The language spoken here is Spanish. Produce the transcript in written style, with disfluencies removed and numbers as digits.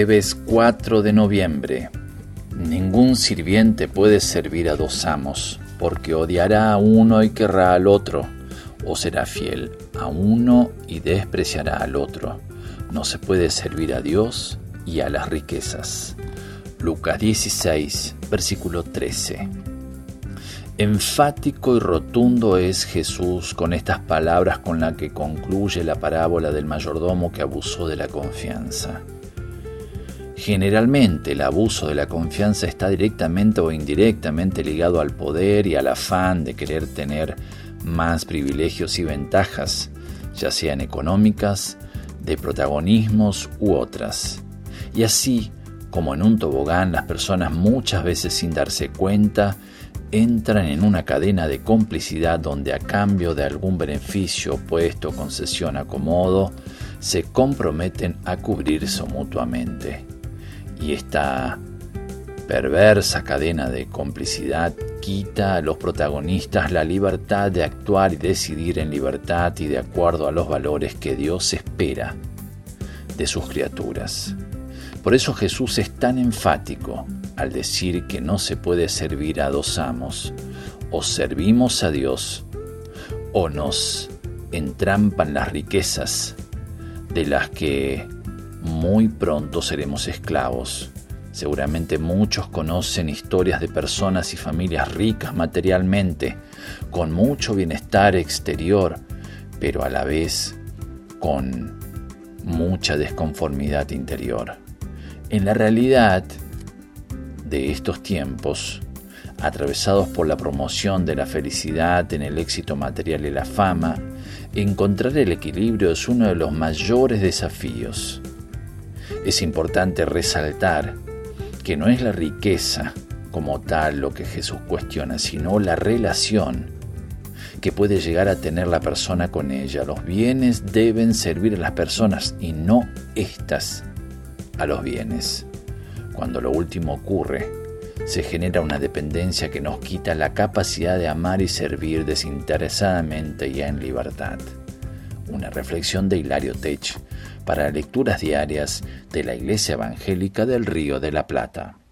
Jueves 4 de noviembre. Ningún sirviente puede servir a dos amos, porque odiará a uno y querrá al otro, o será fiel a uno y despreciará al otro. No se puede servir a Dios y a las riquezas. Lucas 16, versículo 13. Enfático y rotundo es Jesús con estas palabras con las que concluye la parábola del mayordomo que abusó de la confianza. Generalmente el abuso de la confianza está directamente o indirectamente ligado al poder y al afán de querer tener más privilegios y ventajas, ya sean económicas, de protagonismos u otras. Y así, como en un tobogán, las personas muchas veces sin darse cuenta entran en una cadena de complicidad donde a cambio de algún beneficio, puesto, concesión, acomodo, se comprometen a cubrirse mutuamente. Y esta perversa cadena de complicidad quita a los protagonistas la libertad de actuar y decidir en libertad y de acuerdo a los valores que Dios espera de sus criaturas. Por eso Jesús es tan enfático al decir que no se puede servir a dos amos. O servimos a Dios o nos entrampan las riquezas de las que muy pronto seremos esclavos. Seguramente muchos conocen historias de personas y familias ricas materialmente, con mucho bienestar exterior, pero a la vez con mucha desconformidad interior. En la realidad de estos tiempos, atravesados por la promoción de la felicidad en el éxito material y la fama, encontrar el equilibrio es uno de los mayores desafíos. Es importante resaltar que no es la riqueza como tal lo que Jesús cuestiona, sino la relación que puede llegar a tener la persona con ella. Los bienes deben servir a las personas y no éstas a los bienes. Cuando lo último ocurre, se genera una dependencia que nos quita la capacidad de amar y servir desinteresadamente y en libertad. Una reflexión de Hilario Tech para lecturas diarias de la Iglesia Evangélica del Río de la Plata.